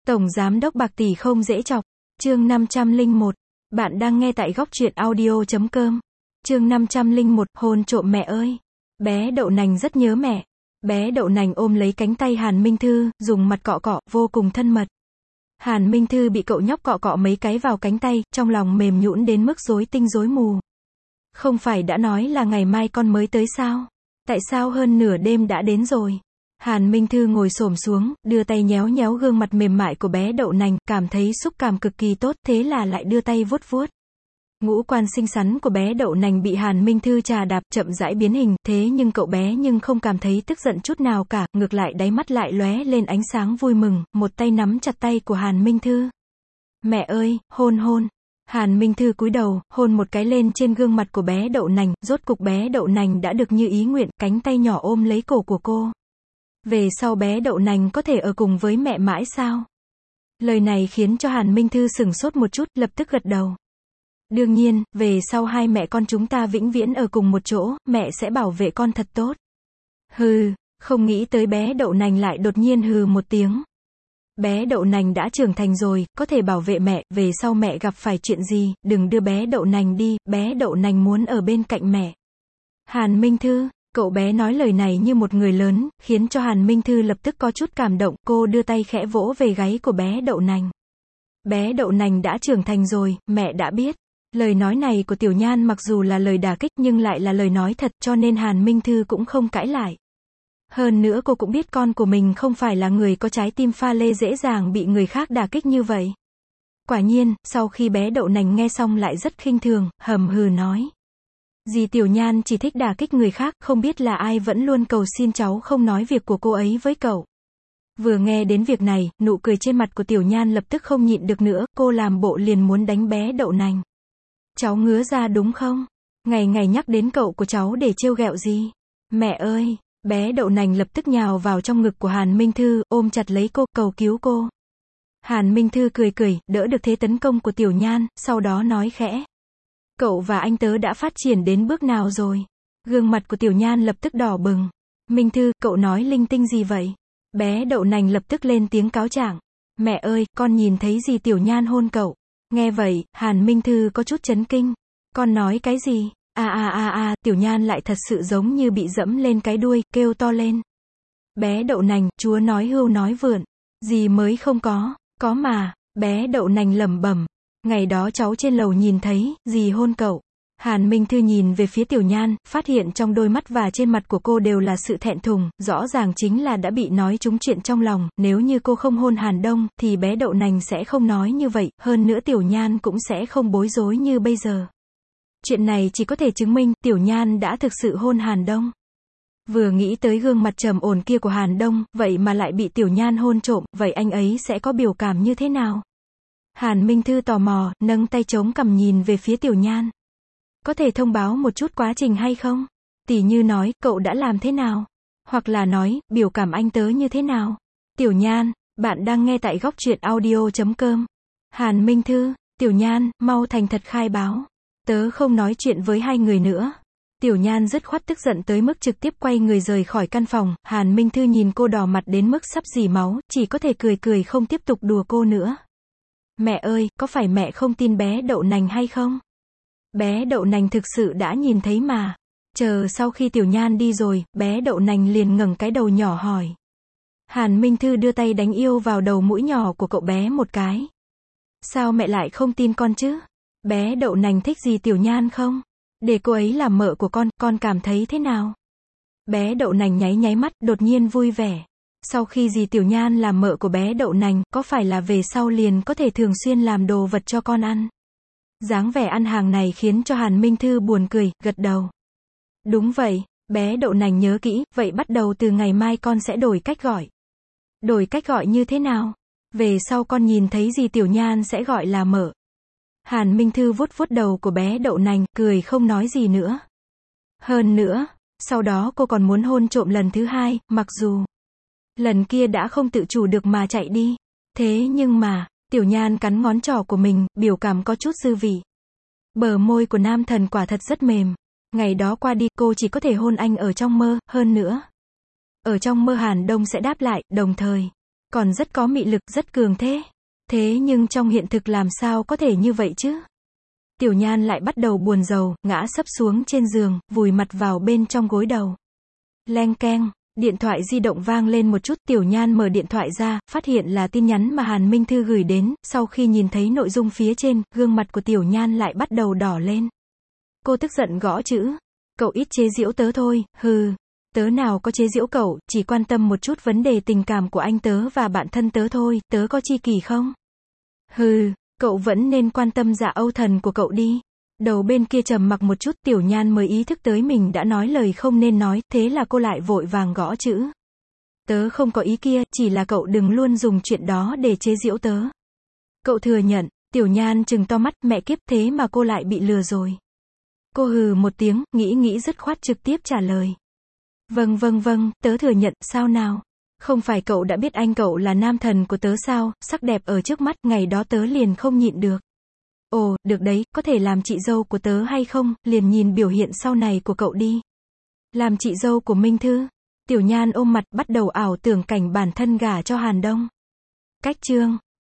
Tổng giám đốc bạc tỷ không dễ chọc. Chương 501. Bạn đang nghe tại góc truyện audio.com. Chương 501, hôn trộm mẹ ơi. Bé đậu nành rất nhớ mẹ. Bé đậu nành ôm lấy cánh tay Hàn Minh Thư, dùng mặt cọ cọ, vô cùng thân mật. Hàn Minh Thư bị cậu nhóc cọ cọ mấy cái vào cánh tay, trong lòng mềm nhũn đến mức rối tinh rối mù. Không phải đã nói là ngày mai con mới tới sao? Tại sao hơn nửa đêm đã đến rồi? Hàn Minh Thư ngồi xổm xuống, đưa tay nhéo nhéo gương mặt mềm mại của bé đậu nành, cảm thấy xúc cảm cực kỳ tốt, thế là lại đưa tay vuốt vuốt. Ngũ quan xinh xắn của bé đậu nành bị Hàn Minh Thư chà đạp, chậm rãi biến hình, thế nhưng cậu bé không cảm thấy tức giận chút nào cả, ngược lại đáy mắt lại lóe lên ánh sáng vui mừng, một tay nắm chặt tay của Hàn Minh Thư. Mẹ ơi, hôn hôn. Hàn Minh Thư cúi đầu, hôn một cái lên trên gương mặt của bé đậu nành, rốt cục bé đậu nành đã được như ý nguyện, cánh tay nhỏ ôm lấy cổ của cô. Về sau bé đậu nành có thể ở cùng với mẹ mãi sao? Lời này khiến cho Hàn Minh Thư sửng sốt một chút, lập tức gật đầu. Đương nhiên, về sau hai mẹ con chúng ta vĩnh viễn ở cùng một chỗ, mẹ sẽ bảo vệ con thật tốt. Hừ, không nghĩ tới bé đậu nành lại đột nhiên hừ một tiếng. Bé đậu nành đã trưởng thành rồi, có thể bảo vệ mẹ, về sau mẹ gặp phải chuyện gì, đừng đưa bé đậu nành đi, bé đậu nành muốn ở bên cạnh mẹ. Hàn Minh Thư, cậu bé nói lời này như một người lớn, khiến cho Hàn Minh Thư lập tức có chút cảm động, cô đưa tay khẽ vỗ về gáy của bé đậu nành. Bé đậu nành đã trưởng thành rồi, mẹ đã biết. Lời nói này của Tiểu Nhan mặc dù là lời đả kích nhưng lại là lời nói thật, cho nên Hàn Minh Thư cũng không cãi lại. Hơn nữa cô cũng biết con của mình không phải là người có trái tim pha lê dễ dàng bị người khác đả kích như vậy. Quả nhiên, sau khi bé đậu nành nghe xong lại rất khinh thường, hầm hừ nói. Dì Tiểu Nhan chỉ thích đả kích người khác, không biết là ai vẫn luôn cầu xin cháu không nói việc của cô ấy với cậu. Vừa nghe đến việc này, nụ cười trên mặt của Tiểu Nhan lập tức không nhịn được nữa, cô làm bộ liền muốn đánh bé đậu nành. Cháu ngứa ra đúng không? Ngày ngày nhắc đến cậu của cháu để trêu ghẹo gì? Mẹ ơi! Bé đậu nành lập tức nhào vào trong ngực của Hàn Minh Thư, ôm chặt lấy cô, cầu cứu cô. Hàn Minh Thư cười cười, đỡ được thế tấn công của Tiểu Nhan, sau đó nói khẽ. Cậu và anh tớ đã phát triển đến bước nào rồi? Gương mặt của Tiểu Nhan lập tức đỏ bừng. Minh Thư, cậu nói linh tinh gì vậy? Bé đậu nành lập tức lên tiếng cáo trạng. Mẹ ơi, con nhìn thấy gì Tiểu Nhan hôn cậu? Nghe vậy, Hàn Minh Thư có chút chấn kinh. Con nói cái gì? Tiểu Nhan lại thật sự giống như bị dẫm lên cái đuôi, kêu to lên. Bé đậu nành, chúa nói hưu nói vượn. Gì mới không có mà. Bé đậu nành lẩm bẩm. Ngày đó cháu trên lầu nhìn thấy, dì hôn cậu. Hàn Minh Thư nhìn về phía Tiểu Nhan, phát hiện trong đôi mắt và trên mặt của cô đều là sự thẹn thùng, rõ ràng chính là đã bị nói trúng chuyện trong lòng, nếu như cô không hôn Hàn Đông, thì bé đậu nành sẽ không nói như vậy, hơn nữa Tiểu Nhan cũng sẽ không bối rối như bây giờ. Chuyện này chỉ có thể chứng minh, Tiểu Nhan đã thực sự hôn Hàn Đông. Vừa nghĩ tới gương mặt trầm ổn kia của Hàn Đông, vậy mà lại bị Tiểu Nhan hôn trộm, vậy anh ấy sẽ có biểu cảm như thế nào? Hàn Minh Thư tò mò, nâng tay chống cằm nhìn về phía Tiểu Nhan. Có thể thông báo một chút quá trình hay không? Tỉ như nói, cậu đã làm thế nào? Hoặc là nói, biểu cảm anh tớ như thế nào? Tiểu Nhan, bạn đang nghe tại góc truyện audio.com. Hàn Minh Thư, Tiểu Nhan, mau thành thật khai báo. Tớ không nói chuyện với hai người nữa. Tiểu Nhan dứt khoát tức giận tới mức trực tiếp quay người rời khỏi căn phòng. Hàn Minh Thư nhìn cô đỏ mặt đến mức sắp rỉ máu, chỉ có thể cười cười không tiếp tục đùa cô nữa. Mẹ ơi, có phải mẹ không tin bé đậu nành hay không? Bé đậu nành thực sự đã nhìn thấy mà. Chờ sau khi Tiểu Nhan đi rồi, bé đậu nành liền ngẩng cái đầu nhỏ hỏi. Hàn Minh Thư đưa tay đánh yêu vào đầu mũi nhỏ của cậu bé một cái. Sao mẹ lại không tin con chứ? Bé đậu nành thích gì Tiểu Nhan không? Để cô ấy làm mợ của con cảm thấy thế nào? Bé đậu nành nháy nháy mắt, đột nhiên vui vẻ. Sau khi dì Tiểu Nhan làm mợ của bé đậu nành, có phải là về sau liền có thể thường xuyên làm đồ vật cho con ăn? Dáng vẻ ăn hàng này khiến cho Hàn Minh Thư buồn cười, gật đầu. Đúng vậy, bé đậu nành nhớ kỹ, vậy bắt đầu từ ngày mai con sẽ đổi cách gọi. Đổi cách gọi như thế nào? Về sau con nhìn thấy dì Tiểu Nhan sẽ gọi là mợ. Hàn Minh Thư vuốt vuốt đầu của bé đậu nành, cười không nói gì nữa. Hơn nữa, sau đó cô còn muốn hôn trộm lần thứ hai, mặc dù lần kia đã không tự chủ được mà chạy đi. Thế nhưng mà, Tiểu Nhan cắn ngón trỏ của mình, biểu cảm có chút dư vị. Bờ môi của nam thần quả thật rất mềm. Ngày đó qua đi, cô chỉ có thể hôn anh ở trong mơ, hơn nữa. Ở trong mơ Hàn Đông sẽ đáp lại, đồng thời. Còn rất có mị lực, rất cường thế. Thế nhưng trong hiện thực làm sao có thể như vậy chứ? Tiểu Nhan lại bắt đầu buồn rầu, ngã sấp xuống trên giường, vùi mặt vào bên trong gối đầu. Leng keng, điện thoại di động vang lên một chút, Tiểu Nhan mở điện thoại ra, phát hiện là tin nhắn mà Hàn Minh Thư gửi đến, sau khi nhìn thấy nội dung phía trên, gương mặt của Tiểu Nhan lại bắt đầu đỏ lên. Cô tức giận gõ chữ. Cậu ít chế giễu tớ thôi, hừ. Tớ nào có chế giễu cậu, chỉ quan tâm một chút vấn đề tình cảm của anh tớ và bạn thân tớ thôi, tớ có chi kỷ không? Hừ, cậu vẫn nên quan tâm Dạ Âu Thần của cậu đi. Đầu bên kia trầm mặc một chút, Tiểu Nhan mới ý thức tới mình đã nói lời không nên nói, thế là cô lại vội vàng gõ chữ. Tớ không có ý kia, chỉ là cậu đừng luôn dùng chuyện đó để chế giễu tớ. Cậu thừa nhận. Tiểu Nhan trừng to mắt, mẹ kiếp, thế mà cô lại bị lừa rồi. Cô hừ một tiếng, nghĩ dứt khoát trực tiếp trả lời. Vâng, tớ thừa nhận, sao nào? Không phải cậu đã biết anh cậu là nam thần của tớ sao, sắc đẹp ở trước mắt, ngày đó tớ liền không nhịn được. Ồ, được đấy, có thể làm chị dâu của tớ hay không, liền nhìn biểu hiện sau này của cậu đi. Làm chị dâu của Minh Thư. Tiểu Nhan ôm mặt, bắt đầu ảo tưởng cảnh bản thân gả cho Hàn Đông. Cách chương